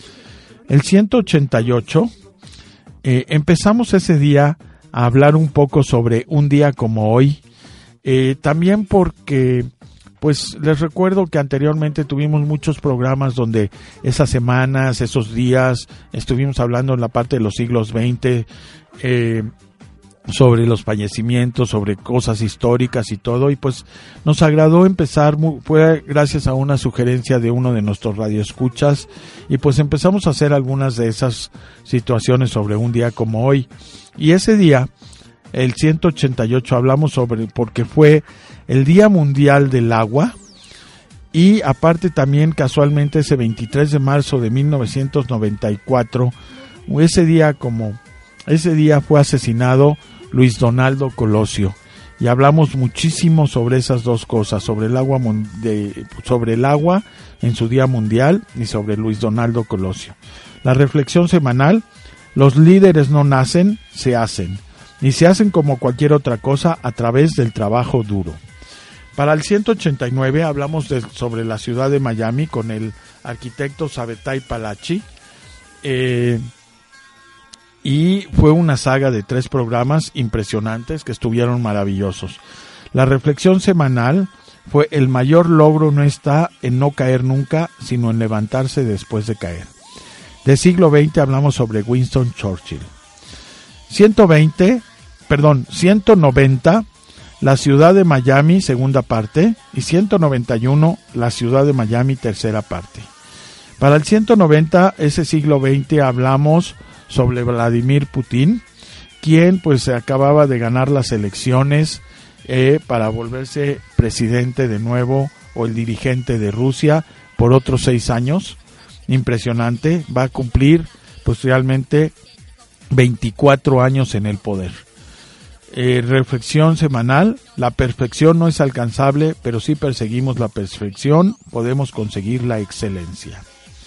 El ciento ochenta y ocho, eh, empezamos ese día a hablar un poco sobre un día como hoy, eh, también porque, pues les recuerdo que anteriormente tuvimos muchos programas donde esas semanas, esos días, estuvimos hablando en la parte de los siglos veinte, eh, sobre los fallecimientos, sobre cosas históricas y todo, y pues nos agradó empezar, fue gracias a una sugerencia de uno de nuestros radioescuchas, y pues empezamos a hacer algunas de esas situaciones sobre un día como hoy. Y ese día, el ciento ochenta y ocho, hablamos sobre, porque fue el Día Mundial del Agua, y aparte también casualmente ese veintitrés de marzo de mil novecientos noventa y cuatro, ese día como ese día fue asesinado Luis Donaldo Colosio, y hablamos muchísimo sobre esas dos cosas, sobre el agua de, sobre el agua en su día mundial y sobre Luis Donaldo Colosio. La reflexión semanal: los líderes no nacen, se hacen, y se hacen como cualquier otra cosa a través del trabajo duro. Para el ciento ochenta y nueve hablamos de, sobre la ciudad de Miami con el arquitecto Sabetay Palachi, eh, y fue una saga de tres programas impresionantes que estuvieron maravillosos. La reflexión semanal fue: el mayor logro no está en no caer nunca, sino en levantarse después de caer. De siglo veinte hablamos sobre Winston Churchill. ciento veinte, perdón, ciento noventa, la ciudad de Miami, segunda parte, y ciento noventa y uno, la ciudad de Miami, tercera parte. Para el ciento noventa, ese siglo veinte, hablamos sobre Vladimir Putin, quien pues acababa de ganar las elecciones eh, para volverse presidente de nuevo, o el dirigente de Rusia, por otros seis años. Impresionante, va a cumplir pues realmente veinticuatro años en el poder. Eh, reflexión semanal: la perfección no es alcanzable, pero si perseguimos la perfección, podemos conseguir la excelencia.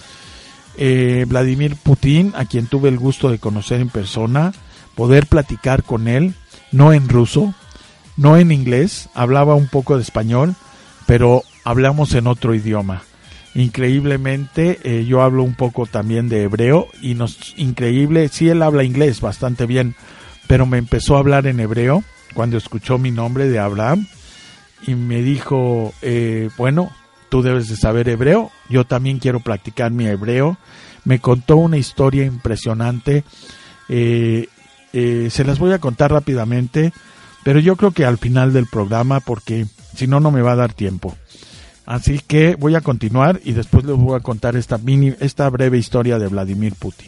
Eh, Vladimir Putin, a quien tuve el gusto de conocer en persona, poder platicar con él, no en ruso, no en inglés, hablaba un poco de español, pero hablamos en otro idioma. Increíblemente, eh, yo hablo un poco también de hebreo, y nos increíble, sí, él habla inglés bastante bien, pero me empezó a hablar en hebreo cuando escuchó mi nombre de Abraham, y me dijo, eh, bueno, tú debes de saber hebreo, yo también quiero practicar mi hebreo. Me contó una historia impresionante, eh, eh, se las voy a contar rápidamente, pero yo creo que al final del programa, porque si no, no me va a dar tiempo. Así que voy a continuar y después les voy a contar esta mini, esta breve historia de Vladimir Putin.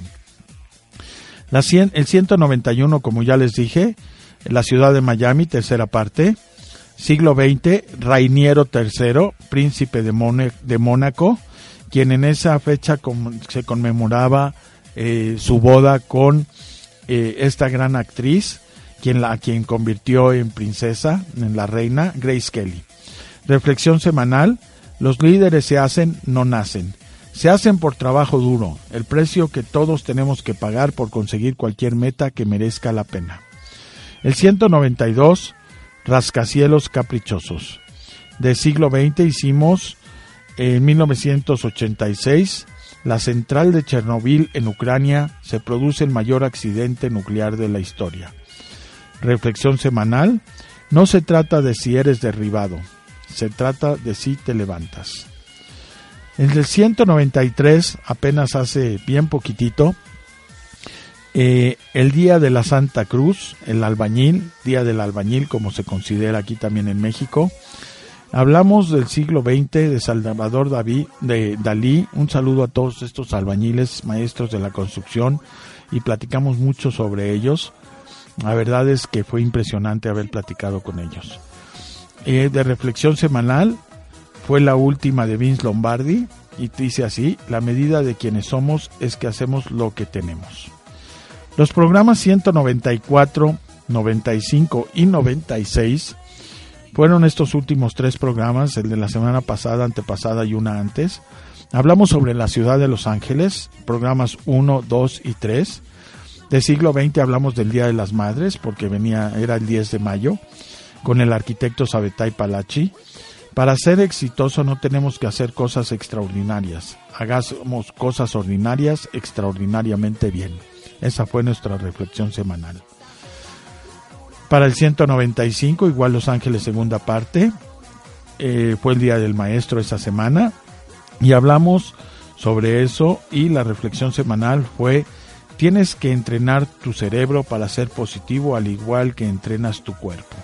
La cien, el ciento noventa y uno, como ya les dije, la ciudad de Miami, tercera parte. Siglo veinte, Rainiero tercero, príncipe de, Mon- de Mónaco, quien en esa fecha con, se conmemoraba eh, su boda con eh, esta gran actriz, quien la quien convirtió en princesa, en la reina, Grace Kelly. Reflexión semanal: los líderes se hacen, no nacen. Se hacen por trabajo duro, el precio que todos tenemos que pagar por conseguir cualquier meta que merezca la pena. El ciento noventa y dos, rascacielos caprichosos. Del siglo veinte hicimos, en mil novecientos ochenta y seis, la central de Chernobyl en Ucrania, se produce el mayor accidente nuclear de la historia. Reflexión semanal: no se trata de si eres derribado, se trata de si te levantas. En el ciento noventa y tres, apenas hace bien poquitito, eh, el día de la Santa Cruz, el albañil, día del albañil como se considera aquí también en México. Hablamos del siglo veinte, de Salvador David, de Dalí. Un saludo a todos estos albañiles, maestros de la construcción, y platicamos mucho sobre ellos. La verdad es que fue impresionante haber platicado con ellos. Eh, de reflexión semanal, fue la última de Vince Lombardi, y dice así: la medida de quienes somos es que hacemos lo que tenemos. Los programas ciento noventa y cuatro, noventa y cinco y noventa y seis fueron estos últimos tres programas, el de la semana pasada, antepasada y una antes. Hablamos sobre la ciudad de Los Ángeles, programas uno, dos y tres. De siglo veinte hablamos del Día de las Madres, porque venía era el diez de mayo, con el arquitecto Sabetai Palachi. Para ser exitoso no tenemos que hacer cosas extraordinarias, hagamos cosas ordinarias extraordinariamente bien. Esa fue nuestra reflexión semanal. Para el ciento noventa y cinco, igual Los Ángeles segunda parte, eh, fue el Día del Maestro esa semana, y hablamos sobre eso, y la reflexión semanal fue: tienes que entrenar tu cerebro para ser positivo al igual que entrenas tu cuerpo.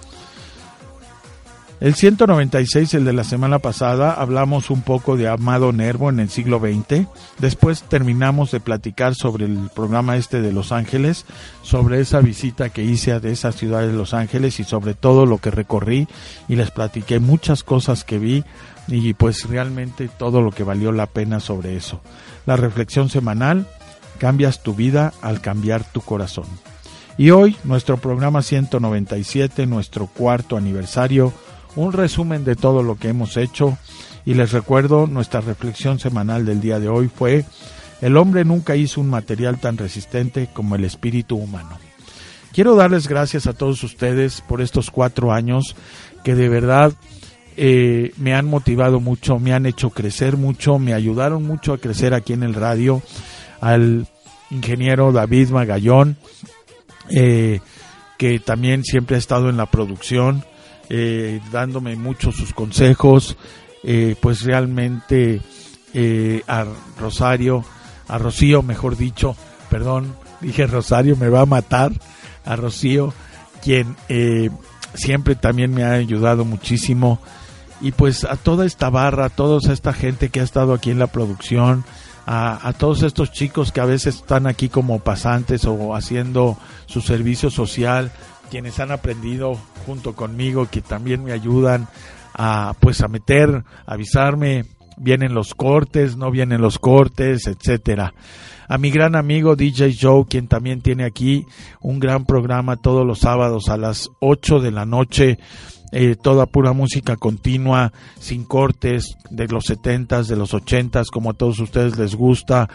El ciento noventa y seis, el de la semana pasada, hablamos un poco de Amado Nervo en el siglo veinte. Después terminamos de platicar sobre el programa este de Los Ángeles, sobre esa visita que hice de esa ciudad de Los Ángeles y sobre todo lo que recorrí, y les platiqué muchas cosas que vi y pues realmente todo lo que valió la pena sobre eso. La reflexión semanal: cambias tu vida al cambiar tu corazón. Y hoy, nuestro programa ciento noventa y siete, nuestro cuarto aniversario, un resumen de todo lo que hemos hecho, y les recuerdo, nuestra reflexión semanal del día de hoy fue: el hombre nunca hizo un material tan resistente como el espíritu humano. Quiero darles gracias a todos ustedes por estos cuatro años que de verdad eh, me han motivado mucho, me han hecho crecer mucho, me ayudaron mucho a crecer aquí en el radio. Al ingeniero David Magallón, eh, que también siempre ha estado en la producción, Eh, dándome muchos sus consejos, eh, pues realmente eh, a Rosario, a Rocío, mejor dicho, perdón, dije Rosario, me va a matar, a Rocío, quien eh, siempre también me ha ayudado muchísimo, y pues a toda esta barra, a toda esta gente que ha estado aquí en la producción, a, a todos estos chicos que a veces están aquí como pasantes o haciendo su servicio social, quienes han aprendido junto conmigo, que también me ayudan a pues a meter, a avisarme vienen los cortes, no vienen los cortes, etcétera. A mi gran amigo D J Joe, quien también tiene aquí un gran programa todos los sábados a las ocho de la noche, eh, toda pura música continua, sin cortes, de los setentas, de los ochentas, como a todos ustedes les gusta.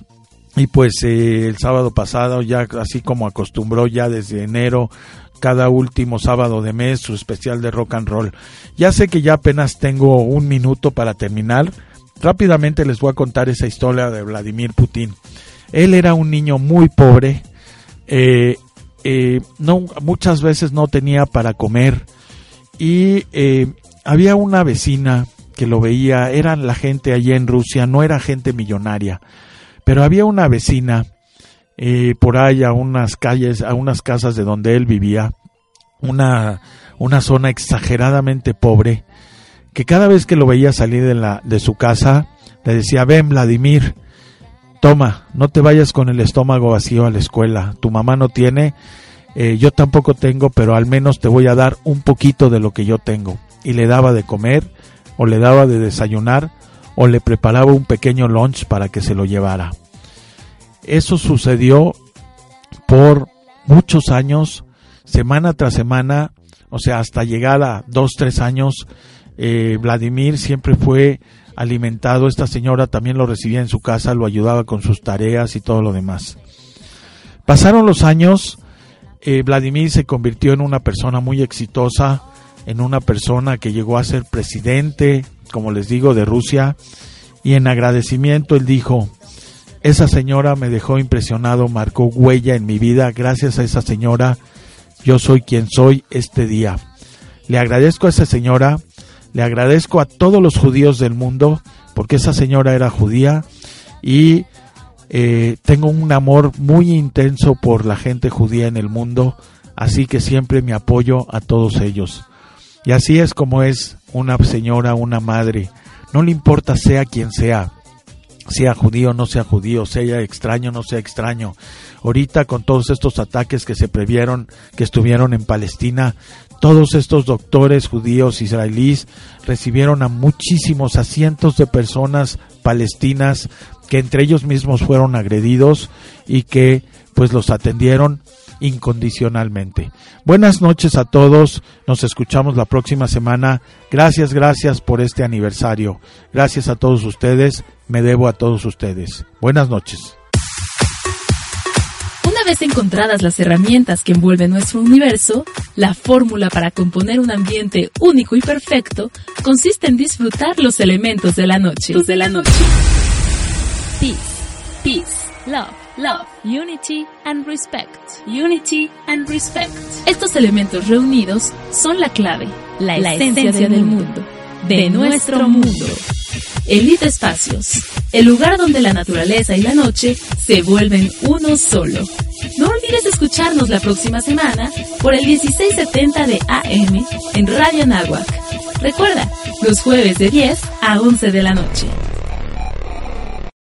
Y pues eh, el sábado pasado, ya así como acostumbró ya desde enero, cada último sábado de mes, su especial de rock and roll. Ya sé que ya apenas tengo un minuto para terminar. Rápidamente les voy a contar esa historia de Vladimir Putin. Él era un niño muy pobre, eh, eh, no, muchas veces no tenía para comer, y eh, había una vecina que lo veía. Eran la gente allí en Rusia, no era gente millonaria, pero había una vecina eh, por ahí a unas calles, a unas casas de donde él vivía, una, una zona exageradamente pobre, que cada vez que lo veía salir de, la, de su casa, le decía: ven, Vladimir, toma, no te vayas con el estómago vacío a la escuela, tu mamá no tiene, eh, yo tampoco tengo, pero al menos te voy a dar un poquito de lo que yo tengo. Y le daba de comer, o le daba de desayunar, o le preparaba un pequeño lunch para que se lo llevara. Eso sucedió por muchos años, semana tras semana, o sea, hasta llegar a dos, tres años. eh, Vladimir siempre fue alimentado. Esta señora también lo recibía en su casa, lo ayudaba con sus tareas y todo lo demás. Pasaron los años, eh, Vladimir se convirtió en una persona muy exitosa, en una persona que llegó a ser presidente, como les digo, de Rusia, y en agradecimiento él dijo: esa señora me dejó impresionado, marcó huella en mi vida, gracias a esa señora yo soy quien soy este día. Le agradezco a esa señora, le agradezco a todos los judíos del mundo, porque esa señora era judía, y eh, tengo un amor muy intenso por la gente judía en el mundo, así que siempre me apoyo a todos ellos. Y así es como es una señora, una madre. No le importa sea quien sea, sea judío, no sea judío, sea extraño, no sea extraño. Ahorita con todos estos ataques que se previeron, que estuvieron en Palestina, todos estos doctores judíos israelíes recibieron a muchísimos, a cientos de personas palestinas que entre ellos mismos fueron agredidos y que pues los atendieron incondicionalmente. Buenas noches a todos, nos escuchamos la próxima semana. Gracias, gracias por este aniversario. Gracias a todos ustedes, me debo a todos ustedes. Buenas noches. Una vez encontradas las herramientas que envuelven nuestro universo, la fórmula para componer un ambiente único y perfecto consiste en disfrutar los elementos de la noche. De la noche. Peace, peace, love, love, unity and respect, unity and respect. Estos elementos reunidos son la clave, la, la esencia, esencia del, del mundo, de, de nuestro mundo. Elite Espacios, el lugar donde la naturaleza y la noche se vuelven uno solo. No olvides escucharnos la próxima semana por el dieciséis setenta de A M en Radio Anáhuac. Recuerda, los jueves de diez a once de la noche.